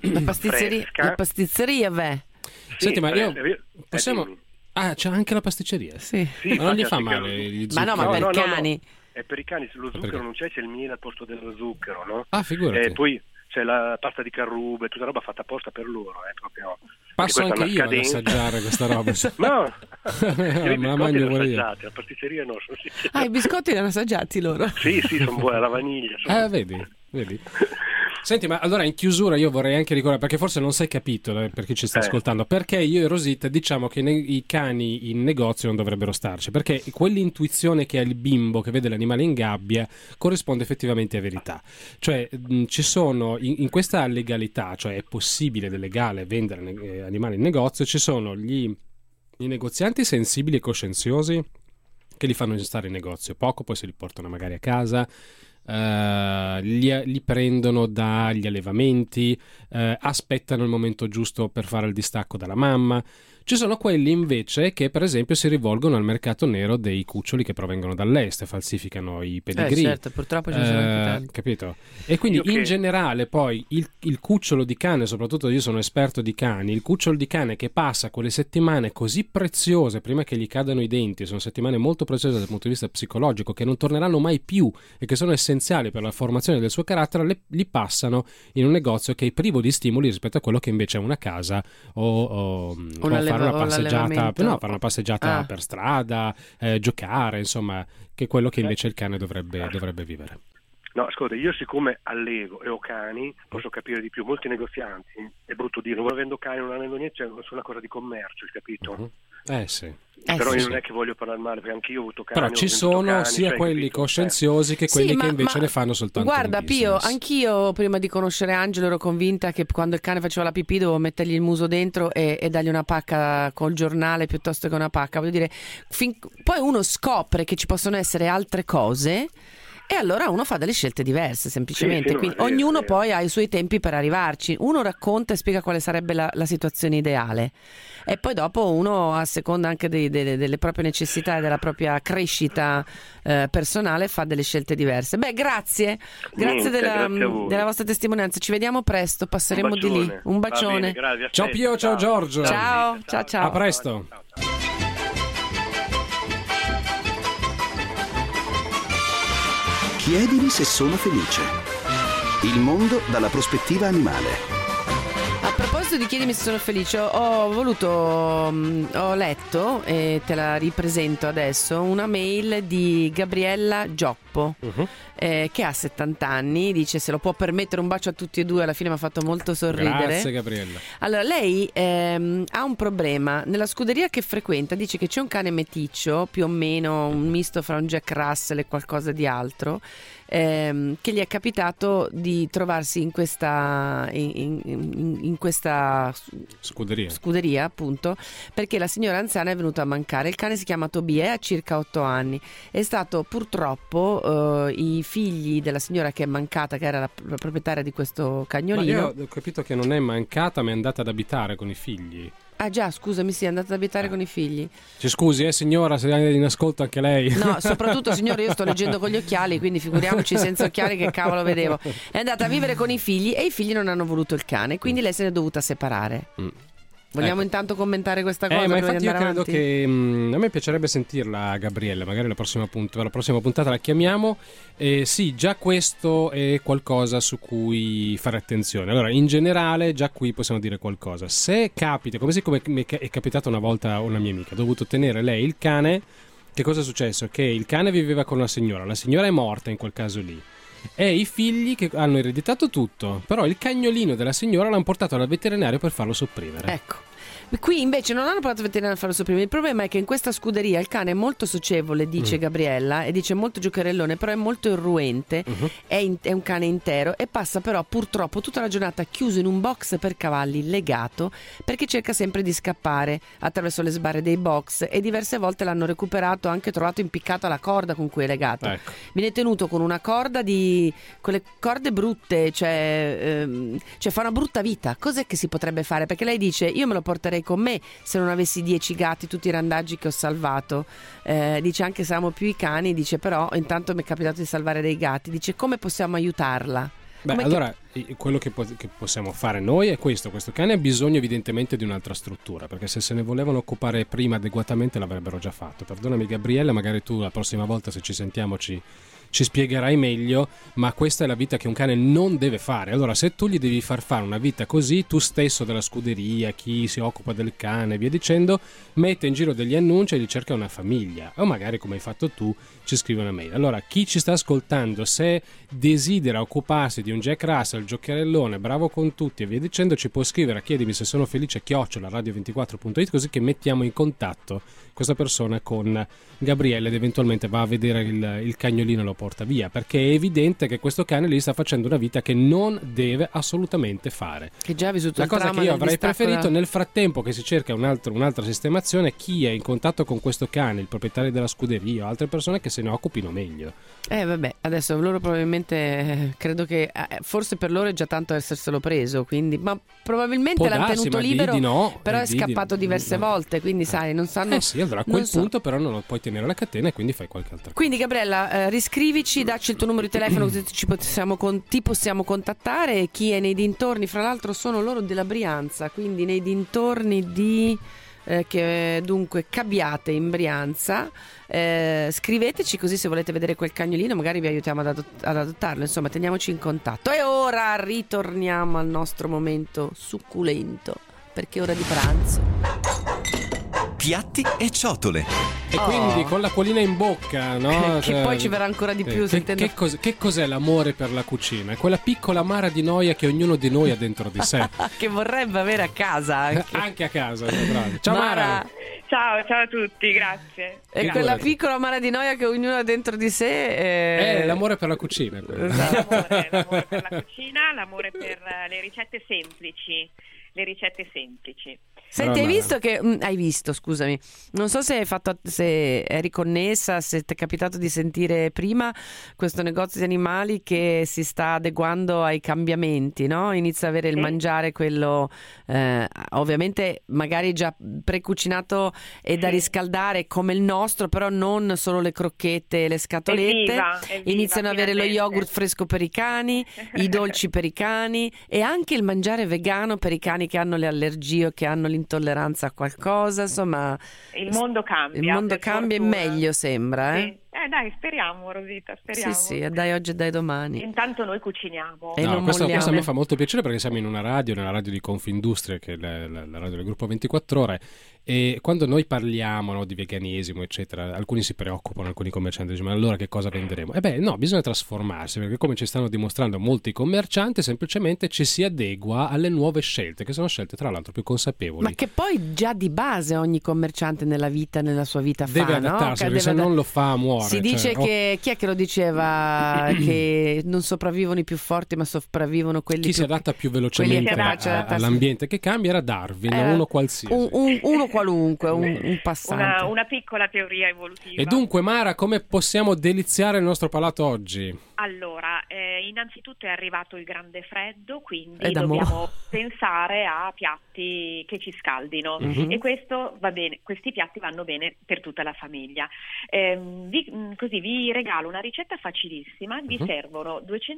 La pasticceria, beh. Senti, ma possiamo c'è anche la pasticceria. Sì. Ma non gli fa male gli zuccheri? Ma no, ma per cani. E per i cani lo zucchero non c'è il miele al posto dello zucchero, no? Ah, figurati. E poi c'è la pasta di carrube, tutta roba fatta apposta per loro, proprio. Passo anche io ad assaggiare questa roba. No, me la mangio pure io. La pasticceria no. I biscotti li hanno assaggiati loro? Sì, sono buoni, la vaniglia. Vedi. Senti, ma allora in chiusura io vorrei anche ricordare, perché forse non sei capito per chi ci sta ascoltando, perché io e Rosita diciamo che i cani in negozio non dovrebbero starci, perché quell'intuizione che ha il bimbo che vede l'animale in gabbia corrisponde effettivamente a verità. Cioè ci sono in questa legalità, cioè è possibile ed è legale vendere animali in negozio, ci sono i negozianti sensibili e coscienziosi che li fanno stare in negozio poco, poi se li portano magari a casa. Li prendono dagli allevamenti, aspettano il momento giusto per fare il distacco dalla mamma. Ci sono quelli invece che per esempio si rivolgono al mercato nero dei cuccioli che provengono dall'est, falsificano i pedigree. Certo, purtroppo ci sono anche tanti. Capito? E quindi in generale poi il cucciolo di cane, soprattutto io sono esperto di cani, il cucciolo di cane che passa quelle settimane così preziose prima che gli cadano i denti, sono settimane molto preziose dal punto di vista psicologico, che non torneranno mai più e che sono essenziali per la formazione del suo carattere, li passano in un negozio che è privo di stimoli rispetto a quello che invece è una casa o fare una passeggiata per strada, giocare, insomma, che è quello che invece il cane dovrebbe vivere. No, ascolta, io siccome allevo e ho cani posso capire di più. Molti negozianti, è brutto dire, non avendo cani, non avendo niente, c'è una cosa di commercio, capito? Sì. Però sì, io non è che voglio parlare male, perché anche io ho avuto cani. Però ci sono sia quelli coscienziosi che quelli che invece ne fanno soltanto guarda un Pio, business. Anch'io prima di conoscere Angelo ero convinta che quando il cane faceva la pipì dovevo mettergli il muso dentro e dargli una pacca col giornale piuttosto che una pacca. Voglio dire, poi uno scopre che ci possono essere altre cose e allora uno fa delle scelte diverse semplicemente. Sì, quindi no, ognuno poi ha i suoi tempi per arrivarci. Uno racconta e spiega quale sarebbe la situazione ideale e poi dopo uno, a seconda anche delle proprie necessità e della propria crescita personale, fa delle scelte diverse. Beh, grazie della vostra testimonianza. Ci vediamo presto, passeremo di lì. Un bacione. Bene, ciao Pio, ciao Giorgio. Ciao. A presto. Chiedimi se sono felice. Il mondo dalla prospettiva animale. A proposito di chiedimi se sono felice, ho letto, e te la ripresento adesso, una mail di Gabriella Gioppo, che ha 70 anni, dice se lo può permettere un bacio a tutti e due, alla fine mi ha fatto molto sorridere. Grazie Gabriella. Allora, lei ha un problema, nella scuderia che frequenta dice che c'è un cane meticcio, più o meno un misto fra un Jack Russell e qualcosa di altro, che gli è capitato di trovarsi in questa scuderia appunto, perché la signora anziana è venuta a mancare. Il cane si chiama Tobia e ha circa 8 anni. È stato purtroppo i figli della signora che è mancata, che era la proprietaria di questo cagnolino. Ma io ho capito che non è mancata, ma è andata ad abitare con i figli. Ah già, scusami, sì, è andata ad abitare con i figli. Ci scusi, signora, se è in ascolto anche lei. No, soprattutto signore, io sto leggendo con gli occhiali, quindi figuriamoci senza occhiali che cavolo vedevo. È andata a vivere con i figli e i figli non hanno voluto il cane, quindi lei se ne è dovuta separare. Vogliamo intanto commentare questa cosa? Ma prima infatti di io andare credo avanti? che a me piacerebbe sentirla Gabriella, magari la prossima puntata la chiamiamo. Sì, già questo è qualcosa su cui fare attenzione. Allora, in generale, già qui possiamo dire qualcosa. Se capita, come è capitato una volta a una mia amica, ha dovuto tenere lei il cane. Che cosa è successo? Che il cane viveva con la signora è morta in quel caso lì. E i figli che hanno ereditato tutto, però il cagnolino della signora l'hanno portato dal veterinario per farlo sopprimere. Ecco. Qui invece non hanno portato il veterinario a farlo sopprimere. Il problema è che in questa scuderia il cane è molto socievole, dice Gabriella, e dice molto giocherellone, però è molto irruente, è un cane intero e passa però purtroppo tutta la giornata chiuso in un box per cavalli, legato, perché cerca sempre di scappare attraverso le sbarre dei box, e diverse volte l'hanno recuperato, anche trovato impiccato alla corda con cui è legato. Ecco. Viene tenuto con una corda quelle corde brutte, cioè fa una brutta vita. Cos'è che si potrebbe fare? Perché lei dice io me lo porterei con me se non avessi 10 gatti, tutti i randaggi che ho salvato. Dice anche se amo più i cani, dice però intanto mi è capitato di salvare dei gatti. Dice come possiamo aiutarla? Quello che possiamo fare noi è questo cane ha bisogno evidentemente di un'altra struttura, perché se ne volevano occupare prima adeguatamente l'avrebbero già fatto. Perdonami Gabriella, magari tu la prossima volta se ci sentiamo ci spiegherai meglio, ma questa è la vita che un cane non deve fare. Allora, se tu gli devi far fare una vita così, tu stesso della scuderia, chi si occupa del cane e via dicendo, mette in giro degli annunci e gli cerca una famiglia, o magari come hai fatto tu ci scrive una mail. Allora, chi ci sta ascoltando, se desidera occuparsi di un Jack Russell, giocherellone, bravo con tutti e via dicendo, ci può scrivere a chiedimi se sono felice @radio24.it, così che mettiamo in contatto questa persona con Gabriele ed eventualmente va a vedere il cagnolino e lo porta via, perché è evidente che questo cane lì sta facendo una vita che non deve assolutamente fare. Che già ha vissuto la il cosa dramma che io del avrei distacco preferito nel frattempo che si cerca un'altra sistemazione, chi è in contatto con questo cane, il proprietario della scuderia o altre persone che se ne occupino meglio. Vabbè, adesso loro probabilmente credo che forse per loro è già tanto esserselo preso, quindi, ma probabilmente l'hanno tenuto libero, però è scappato diverse volte, quindi sai, non sanno. Sì, allora a quel punto però non lo puoi tenere la catena e quindi fai qualche altra cosa. Quindi Gabriella, riscrivici, dacci il tuo numero di telefono così ti possiamo contattare. Chi è nei dintorni, fra l'altro sono loro della Brianza, quindi nei dintorni di dunque Cabbiate in Brianza, scriveteci così se volete vedere quel cagnolino magari vi aiutiamo ad adottarlo, insomma teniamoci in contatto. E ora ritorniamo al nostro momento succulento, perché è ora di pranzo. piatti e ciotole. E quindi con l'acquolina in bocca, no? Che poi ci verrà ancora di più. Che cos'è l'amore per la cucina? È quella piccola amara di noia che ognuno di noi ha dentro di sé. Che vorrebbe avere a casa anche a casa. Bravo. Ciao Mara. Ciao a tutti, grazie. E quella piccola amara di noia che ognuno ha dentro di sé è l'amore per la cucina. L'amore per la cucina, l'amore per le ricette semplici. Senti, hai visto, scusami, non so se eri connessa, se ti è capitato di sentire prima questo negozio di animali che si sta adeguando ai cambiamenti, no? Inizia a avere il mangiare quello ovviamente magari già precucinato e da riscaldare come il nostro, però non solo le crocchette e le scatolette. Evviva, iniziano ad avere lo yogurt fresco per i cani, i dolci per i cani e anche il mangiare vegano per i cani che hanno le allergie o che hanno l'intolleranza a qualcosa, insomma il mondo cambia e meglio sembra. Sì. Dai, speriamo, Rosita, speriamo. Sì, dai oggi e dai domani. Intanto noi cuciniamo. Questo a me fa molto piacere perché siamo in una radio, nella radio di Confindustria, che è la radio del gruppo 24 ore, e quando noi parliamo di veganesimo, eccetera, alcuni si preoccupano, alcuni commercianti dicono: ma allora che cosa venderemo? No, bisogna trasformarsi, perché come ci stanno dimostrando molti commercianti, semplicemente ci si adegua alle nuove scelte, che sono scelte tra l'altro più consapevoli. Ma che poi già di base ogni commerciante nella sua vita deve adattarsi, perché se non lo fa muore. Si dice che chi è che lo diceva che non sopravvivono i più forti, ma sopravvivono quelli si adatta più velocemente all'ambiente che cambia. Era Darwin, uno qualsiasi, uno qualunque, un passante. Una piccola teoria evolutiva. E dunque, Mara, come possiamo deliziare il nostro palato oggi? Allora, innanzitutto è arrivato il grande freddo, quindi dobbiamo pensare a piatti che ci scaldino, e questo va bene, questi piatti vanno bene per tutta la famiglia. Così vi regalo una ricetta facilissima. Vi servono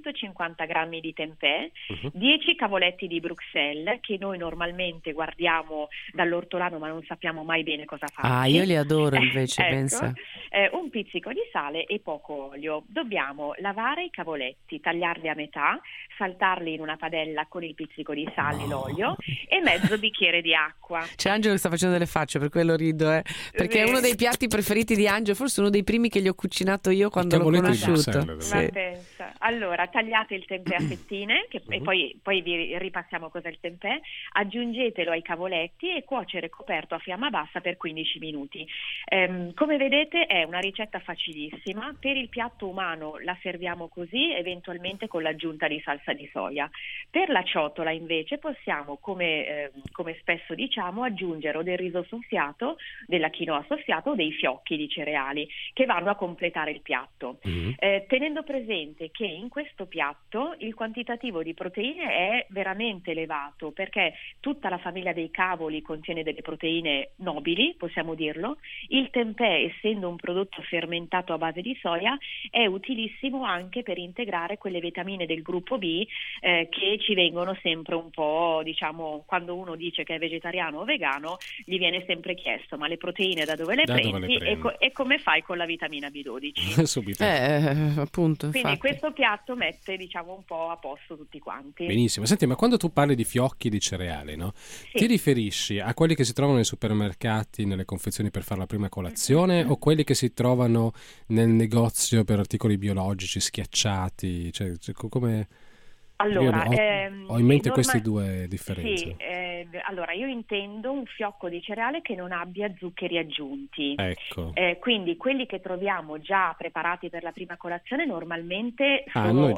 250 grammi di tempeh, 10 cavoletti di Bruxelles, che noi normalmente guardiamo dall'ortolano ma non sappiamo mai bene cosa farci. Io li adoro invece, ecco, pensa. Un pizzico di sale e poco olio. Dobbiamo lavare i cavoletti, tagliarli a metà, saltarli in una padella con il pizzico di sale, l'olio e mezzo bicchiere di acqua. C'è Angelo che sta facendo delle facce, per quello rido, perché è uno dei piatti preferiti di Angelo, forse uno dei primi che gli ho cucinato io quando l'ho conosciuto. Ma pensa. Allora, tagliate il tempeh a fettine e poi vi ripassiamo cos'è il tempeh, aggiungetelo ai cavoletti e cuocere coperto a fiamma bassa per 15 minuti. Come vedete è una ricetta facilissima. Per il piatto umano la serviamo così, eventualmente con l'aggiunta di salsa di soia. Per la ciotola invece possiamo, come spesso diciamo, aggiungere o del riso soffiato, della quinoa soffiato o dei fiocchi di cereali che vanno a completare il piatto. Tenendo presente che in questo piatto il quantitativo di proteine è veramente elevato, perché tutta la famiglia dei cavoli contiene delle proteine nobili, possiamo dirlo. Il tempeh, essendo un prodotto fermentato a base di soia, è utilissimo anche per integrare quelle vitamine del gruppo B che ci vengono sempre un po', diciamo, quando uno dice che è vegetariano o vegano, gli viene sempre chiesto: ma le proteine da dove le prendi? E come fai con la vitamina B12? Subito. Appunto, quindi infatti. questo piatto mette, diciamo, un po' a posto tutti quanti. Benissimo. Senti, ma quando tu parli di fiocchi di cereali, no? Sì. Ti riferisci a quelli che si trovano nei supermercati, nelle confezioni per fare la prima colazione, o quelli che si trovano nel negozio per articoli biologici schiacciati? Cioè come... Allora, ho in mente queste due differenze. Sì, allora io intendo un fiocco di cereale che non abbia zuccheri aggiunti. Ecco. Quindi quelli che troviamo già preparati per la prima colazione normalmente hanno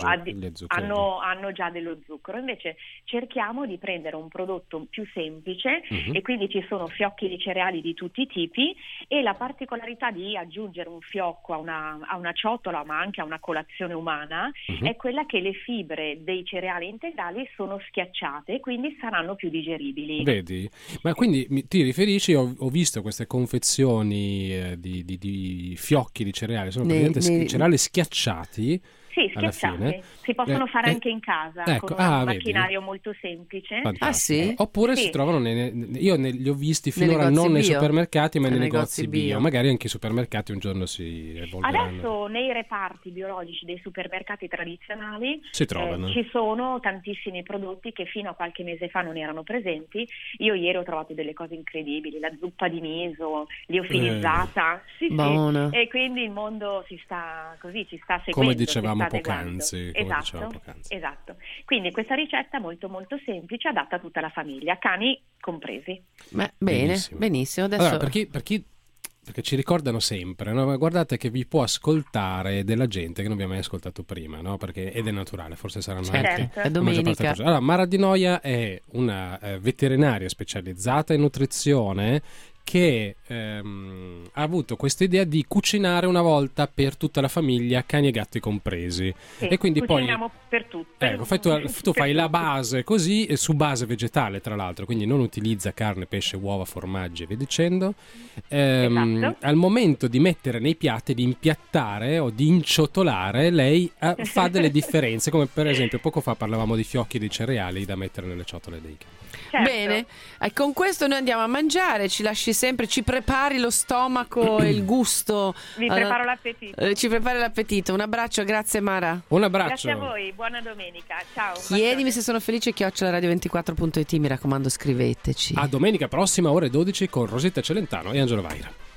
già dello zucchero. Invece cerchiamo di prendere un prodotto più semplice, e quindi ci sono fiocchi di cereali di tutti i tipi, e la particolarità di aggiungere un fiocco a una ciotola, ma anche a una colazione umana, è quella che le fibre dei cereali integrali sono schiacciate e quindi saranno più digeribili. Vedi? Ma quindi ti riferisci, ho visto queste confezioni di fiocchi di cereali, sono praticamente cereali schiacciati, Sì, schiacciati. Si possono fare anche in casa, con un macchinario molto semplice. Sì? Oppure si trovano io li ho visti finora non nei supermercati, ma nei negozi bio. Magari anche i supermercati un giorno si evolveranno. Adesso nei reparti biologici dei supermercati tradizionali si trovano. Ci sono tantissimi prodotti che fino a qualche mese fa non erano presenti. Io ieri ho trovato delle cose incredibili, la zuppa di miso liofilizzata, sì. E quindi il mondo ci sta seguendo, come dicevamo poc'anzi. Esatto. Quindi questa ricetta molto molto semplice, adatta a tutta la famiglia, cani compresi. Benissimo. Adesso allora, perché ci ricordano sempre, no? Guardate che vi può ascoltare della gente che non vi ha mai ascoltato prima, no? ed è naturale, forse saranno anche è domenica. Allora, Mara Di Noia è una veterinaria specializzata in nutrizione che ha avuto questa idea di cucinare una volta per tutta la famiglia, cani e gatti compresi. Sì, e quindi cuciniamo per tutti. Ecco, tu fai la base così, e su base vegetale tra l'altro, quindi non utilizza carne, pesce, uova, formaggi e via dicendo. Al momento di mettere nei piatti, di impiattare o di inciotolare, lei fa delle differenze, come per esempio poco fa parlavamo di fiocchi di cereali da mettere nelle ciotole dei cani. Certo. Bene, con questo noi andiamo a mangiare, ci lasci sempre, ci prepari lo stomaco e il gusto. Preparo l'appetito. Ci prepari l'appetito. Un abbraccio, grazie Mara. Un abbraccio. Grazie a voi, buona domenica. Ciao. Chiedimi se sono felice, @radio24.it, mi raccomando scriveteci. A domenica prossima ore 12 con Rosetta Celentano e Angelo Vaira.